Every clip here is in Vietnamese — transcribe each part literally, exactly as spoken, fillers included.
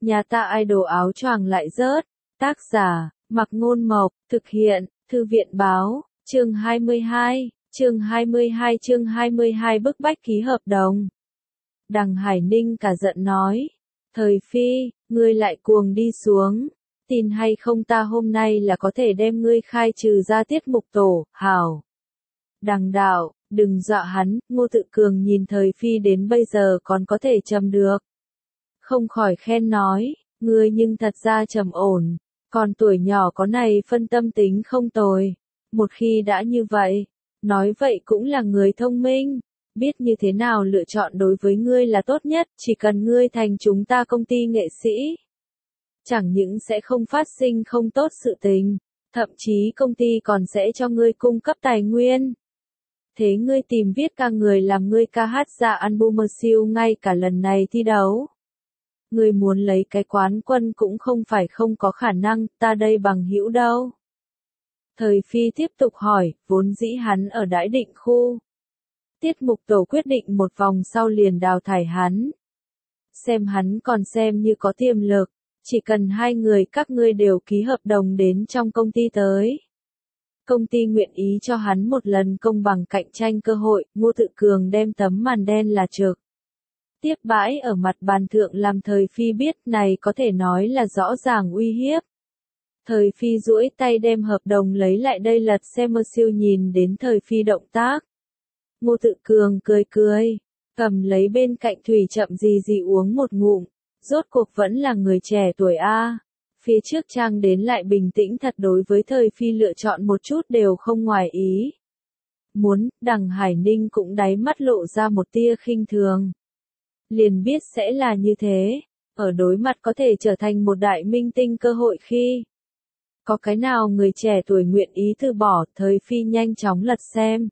Nhà ta idol áo choàng lại rớt. Tác giả, Mặc Ngôn Mộc, thực hiện, Thư viện Báo, chương hai mươi hai, chương hai mươi hai chương hai mươi hai bức bách ký hợp đồng. Đằng Hải Ninh cả giận nói, Thời Phi, ngươi lại cuồng đi xuống, tin hay không ta hôm nay là có thể đem ngươi khai trừ ra tiết mục tổ, hảo. Đằng đạo, đừng dọa hắn, Ngô Tự Cường nhìn Thời Phi đến bây giờ còn có thể trầm được. Không khỏi khen nói, ngươi nhưng thật ra trầm ổn, còn tuổi nhỏ có này phân tâm tính không tồi. Một khi đã như vậy, nói vậy cũng là người thông minh, biết như thế nào lựa chọn đối với ngươi là tốt nhất, chỉ cần ngươi thành chúng ta công ty nghệ sĩ. Chẳng những sẽ không phát sinh không tốt sự tình, thậm chí công ty còn sẽ cho ngươi cung cấp tài nguyên. Thế ngươi tìm viết ca người làm ngươi ca hát ra album siêu ngay cả lần này thi đấu. Ngươi muốn lấy cái quán quân cũng không phải không có khả năng, ta đây bằng hữu đâu. Thời Phi tiếp tục hỏi, vốn dĩ hắn ở đãi định khu. Tiết mục tổ quyết định một vòng sau liền đào thải hắn. Xem hắn còn xem như có tiềm lực, chỉ cần hai người các ngươi đều ký hợp đồng đến trong công ty tới. Công ty nguyện ý cho hắn một lần công bằng cạnh tranh cơ hội, Ngô Tự Cường đem tấm màn đen là trực. Tiếp bãi ở mặt bàn thượng làm Thời Phi biết này có thể nói là rõ ràng uy hiếp. Thời Phi duỗi tay đem hợp đồng lấy lại đây lật xem mơ siêu nhìn đến Thời Phi động tác. Ngô Tự Cường cười cười, cầm lấy bên cạnh thủy chậm gì gì uống một ngụm, rốt cuộc vẫn là người trẻ tuổi a. Phía trước trang đến lại bình tĩnh thật đối với Thời Phi lựa chọn một chút đều không ngoài ý. Muốn, Đằng Hải Ninh cũng đáy mắt lộ ra một tia khinh thường. Liền biết sẽ là như thế, ở đối mặt có thể trở thành một đại minh tinh cơ hội khi. Có cái nào người trẻ tuổi nguyện ý từ bỏ, Thời Phi nhanh chóng lật xem.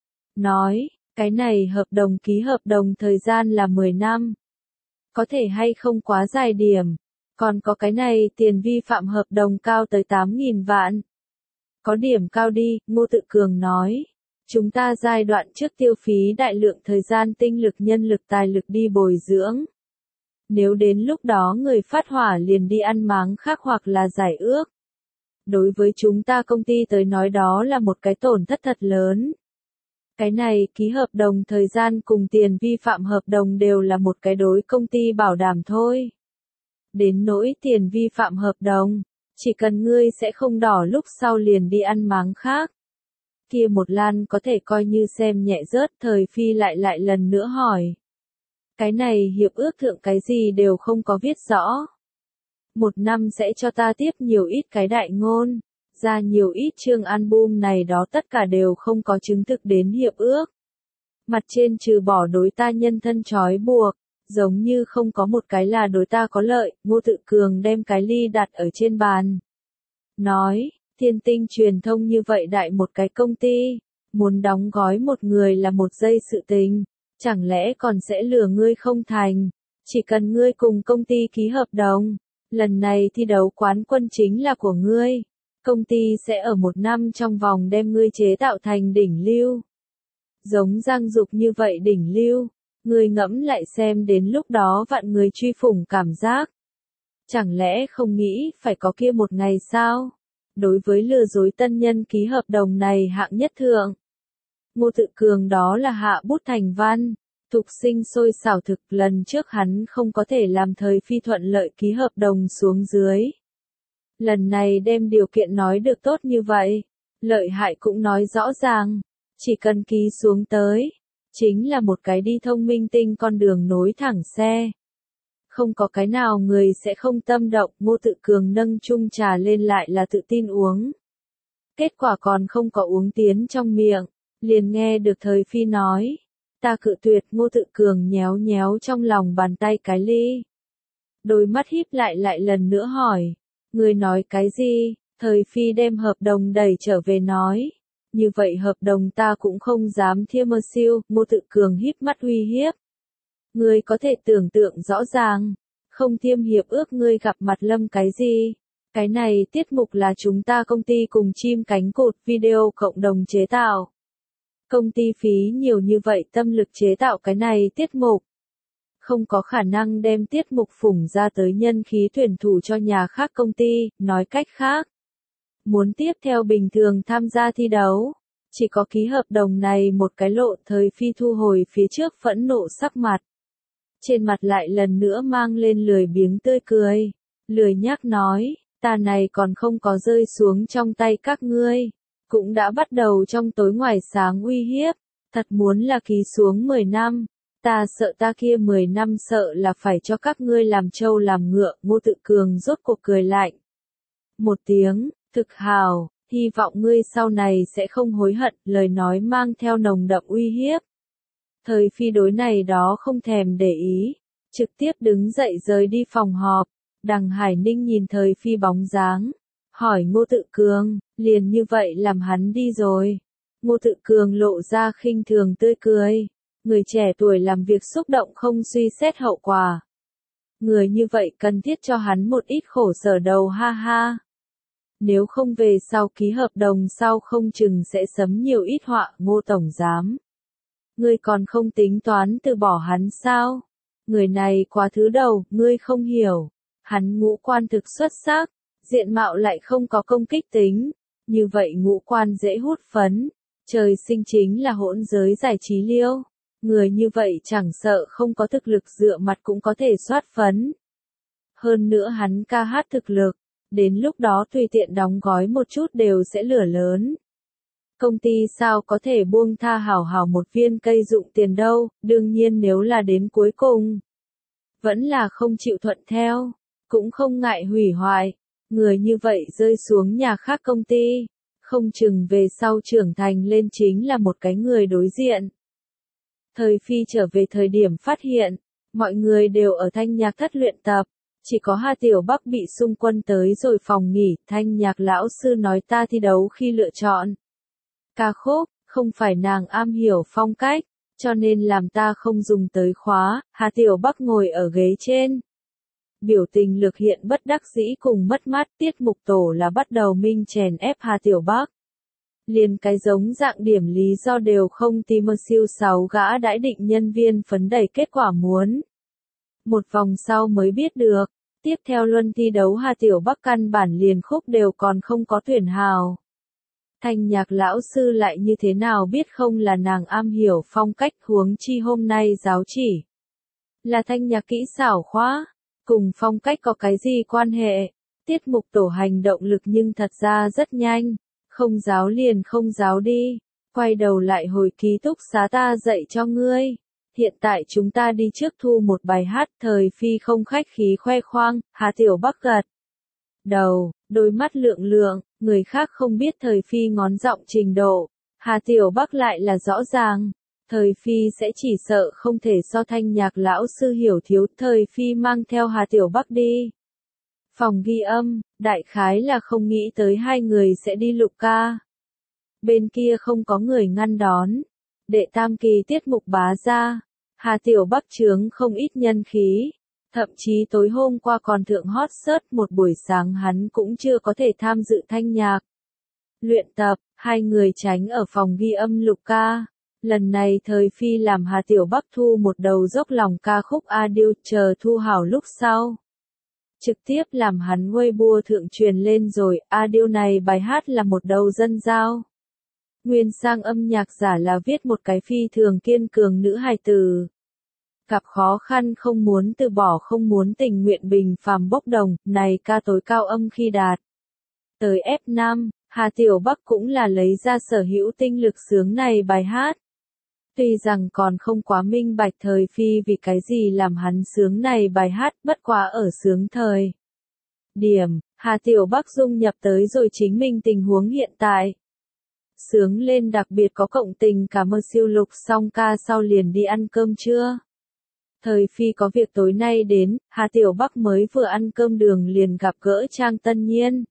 Nói, cái này hợp đồng ký hợp đồng thời gian là mười năm. Có thể hay không quá dài điểm. Còn có cái này tiền vi phạm hợp đồng cao tới tám nghìn vạn. Có điểm cao đi, Ngô Tự Cường nói. Chúng ta giai đoạn trước tiêu phí đại lượng thời gian tinh lực nhân lực tài lực đi bồi dưỡng. Nếu đến lúc đó người phát hỏa liền đi ăn máng khác hoặc là giải ước. Đối với chúng ta công ty tới nói đó là một cái tổn thất thật lớn. Cái này ký hợp đồng thời gian cùng tiền vi phạm hợp đồng đều là một cái đối công ty bảo đảm thôi. Đến nỗi tiền vi phạm hợp đồng, chỉ cần ngươi sẽ không đỏ lúc sau liền đi ăn máng khác. Kia một lan có thể coi như xem nhẹ rớt. Thời Phi lại lại lần nữa hỏi. Cái này hiệp ước thượng cái gì đều không có viết rõ. Một năm sẽ cho ta tiếp nhiều ít cái đại ngôn, ra nhiều ít chương album này đó tất cả đều không có chứng thực đến hiệp ước. Mặt trên trừ bỏ đối ta nhân thân trói buộc, giống như không có một cái là đối ta có lợi. Ngô Tự Cường đem cái ly đặt ở trên bàn. Nói, Thiên Tinh truyền thông như vậy đại một cái công ty, muốn đóng gói một người là một giây sự tình, chẳng lẽ còn sẽ lừa ngươi không thành, chỉ cần ngươi cùng công ty ký hợp đồng, lần này thi đấu quán quân chính là của ngươi, công ty sẽ ở một năm trong vòng đem ngươi chế tạo thành đỉnh lưu. Giống Giang Dục như vậy đỉnh lưu, ngươi ngẫm lại xem đến lúc đó vạn người truy phủng cảm giác. Chẳng lẽ không nghĩ phải có kia một ngày sao? Đối với lừa dối tân nhân ký hợp đồng này hạng nhất thượng. Ngô Tự Cường đó là hạ bút thành văn, tục sinh sôi xảo thực, lần trước hắn không có thể làm Thời Phi thuận lợi ký hợp đồng xuống dưới. Lần này đem điều kiện nói được tốt như vậy, lợi hại cũng nói rõ ràng, chỉ cần ký xuống tới, chính là một cái đi thông minh tinh con đường nối thẳng xe. Không có cái nào người sẽ không tâm động. Ngô Tự Cường nâng chung trà lên lại là tự tin uống. Kết quả còn không có uống tiến trong miệng, liền nghe được Thời Phi nói. Ta cự tuyệt. Ngô Tự Cường nhéo nhéo trong lòng bàn tay cái ly. Đôi mắt híp lại lại lần nữa hỏi. Người nói cái gì? Thời Phi đem hợp đồng đẩy trở về nói. Như vậy hợp đồng ta cũng không dám thiêm mơ siêu. Ngô Tự Cường híp mắt uy hiếp. Ngươi có thể tưởng tượng rõ ràng, không thiêm hiệp ước ngươi gặp mặt Lâm cái gì? Cái này tiết mục là chúng ta công ty cùng chim cánh cụt video cộng đồng chế tạo. Công ty phí nhiều như vậy tâm lực chế tạo cái này tiết mục. không có khả năng đem Tiết Mục Phủng ra tới nhân khí tuyển thủ cho nhà khác công ty, nói cách khác. Muốn tiếp theo bình thường tham gia thi đấu, chỉ có ký hợp đồng này một cái lộ. Thời Phi thu hồi phía trước phẫn nộ sắc mặt. Trên mặt lại lần nữa mang lên lười biếng tươi cười, lười nhác nói, ta này còn không có rơi xuống trong tay các ngươi, cũng đã bắt đầu trong tối ngoài sáng uy hiếp, thật muốn là ký xuống mười năm, ta sợ ta kia mười năm sợ là phải cho các ngươi làm trâu làm ngựa. Ngô Tự Cường rốt cuộc cười lạnh một tiếng, thực hào, hy vọng ngươi sau này sẽ không hối hận. Lời nói mang theo nồng đậm uy hiếp. Thời Phi đối này đó không thèm để ý, trực tiếp đứng dậy rời đi phòng họp. Đằng Hải Ninh nhìn Thời Phi bóng dáng, hỏi Ngô Tự Cường, liền như vậy làm hắn đi rồi. Ngô Tự Cường lộ ra khinh thường tươi cười, người trẻ tuổi làm việc xúc động không suy xét hậu quả. Người như vậy cần thiết cho hắn một ít khổ sở đầu ha ha. Nếu không về sau ký hợp đồng sau không chừng sẽ sấm nhiều ít họa. Ngô Tổng Giám, ngươi còn không tính toán từ bỏ hắn sao? Người này quá thứ đầu, ngươi không hiểu. Hắn ngũ quan thực xuất sắc, diện mạo lại không có công kích tính. Như vậy ngũ quan dễ hút phấn, trời sinh chính là hỗn giới giải trí liêu. Người như vậy chẳng sợ không có thực lực dựa mặt cũng có thể soát phấn. Hơn nữa hắn ca hát thực lực, đến lúc đó tùy tiện đóng gói một chút đều sẽ lửa lớn. Công ty sao có thể buông tha hảo hảo một viên cây dụng tiền đâu, đương nhiên nếu là đến cuối cùng, vẫn là không chịu thuận theo, cũng không ngại hủy hoại. Người như vậy rơi xuống nhà khác công ty, không chừng về sau trưởng thành lên chính là một cái người đối diện. Thời Phi trở về thời điểm phát hiện, mọi người đều ở thanh nhạc thất luyện tập, chỉ có Hà Tiểu Bắc bị xung quân tới rồi phòng nghỉ. Thanh nhạc lão sư nói ta thi đấu khi lựa chọn ca khúc, không phải nàng am hiểu phong cách, cho nên làm ta không dùng tới khóa. Hà Tiểu Bắc ngồi ở ghế trên, biểu tình lực hiện bất đắc dĩ cùng mất mát. Tiết mục tổ là bắt đầu minh chèn ép Hà Tiểu Bắc, liền cái giống dạng điểm lý do đều không tìm. Siêu sáu gã đãi định nhân viên phấn đẩy kết quả muốn một vòng sau mới biết được. Tiếp theo luân thi đấu Hà Tiểu Bắc căn bản liền khúc đều còn không có tuyển hào. Thanh nhạc lão sư lại như thế nào biết không là nàng am hiểu phong cách, huống chi hôm nay giáo chỉ là thanh nhạc kỹ xảo khóa, cùng phong cách có cái gì quan hệ. Tiết mục tổ hành động lực nhưng thật ra rất nhanh, không giáo liền không giáo đi, quay đầu lại hồi ký túc xá ta dạy cho ngươi. Hiện tại chúng ta đi trước thu một bài hát. Thời Phi không khách khí khoe khoang. Hà Tiểu Bắc gật đầu, đôi mắt lượng lượng, người khác không biết Thời Phi ngón giọng trình độ, Hà Tiểu Bắc lại là rõ ràng. Thời Phi sẽ chỉ sợ không thể so thanh nhạc lão sư hiểu thiếu. Thời Phi mang theo Hà Tiểu Bắc đi phòng ghi âm, đại khái là không nghĩ tới hai người sẽ đi lục ca. Bên kia không có người ngăn đón. Đệ tam kỳ tiết mục bá ra, Hà Tiểu Bắc chướng không ít nhân khí. Thậm chí tối hôm qua còn thượng hot search, một buổi sáng hắn cũng chưa có thể tham dự thanh nhạc luyện tập. Hai người tránh ở phòng ghi âm lục ca. Lần này Thời Phi làm Hà Tiểu Bắc thu một đầu dốc lòng ca khúc audio, chờ thu hảo lúc sau, trực tiếp làm hắn Weibo thượng truyền lên rồi. Audio này bài hát là một đầu dân giao. Nguyên sang âm nhạc giả là viết một cái phi thường kiên cường nữ hài tử, gặp khó khăn không muốn từ bỏ, không muốn tình nguyện bình phàm bốc đồng. Này ca tối cao âm khi đạt tới ép năm, Hà Tiểu Bắc cũng là lấy ra sở hữu tinh lực sướng này bài hát. Tuy rằng còn không quá minh bạch Thời Phi vì cái gì làm hắn sướng này bài hát, bất quá ở sướng thời điểm, Hà Tiểu Bắc dung nhập tới rồi chính mình tình huống hiện tại. Sướng lên đặc biệt có cộng tình. Cảm ơn siêu lục xong ca sau liền đi ăn cơm trưa. Thời Phi có việc tối nay đến, Hà Tiểu Bắc mới vừa ăn cơm đường liền gặp gỡ Trang Tân Nhiên.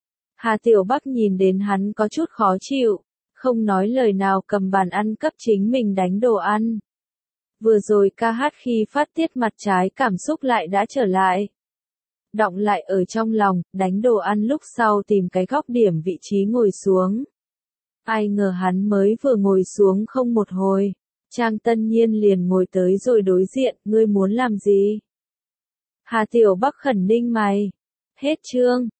Hà Tiểu Bắc nhìn đến hắn có chút khó chịu, không nói lời nào cầm bàn ăn cấp chính mình đánh đồ ăn. Vừa rồi ca hát khi phát tiết mặt trái cảm xúc lại đã trở lại. Đọng lại ở trong lòng, đánh đồ ăn lúc sau tìm cái góc điểm vị trí ngồi xuống. Ai ngờ hắn mới vừa ngồi xuống không một hồi, Trang Tân Nhiên liền ngồi tới rồi đối diện, ngươi muốn làm gì? Hà Tiểu Bắc khẩn ninh mày. Hết chương.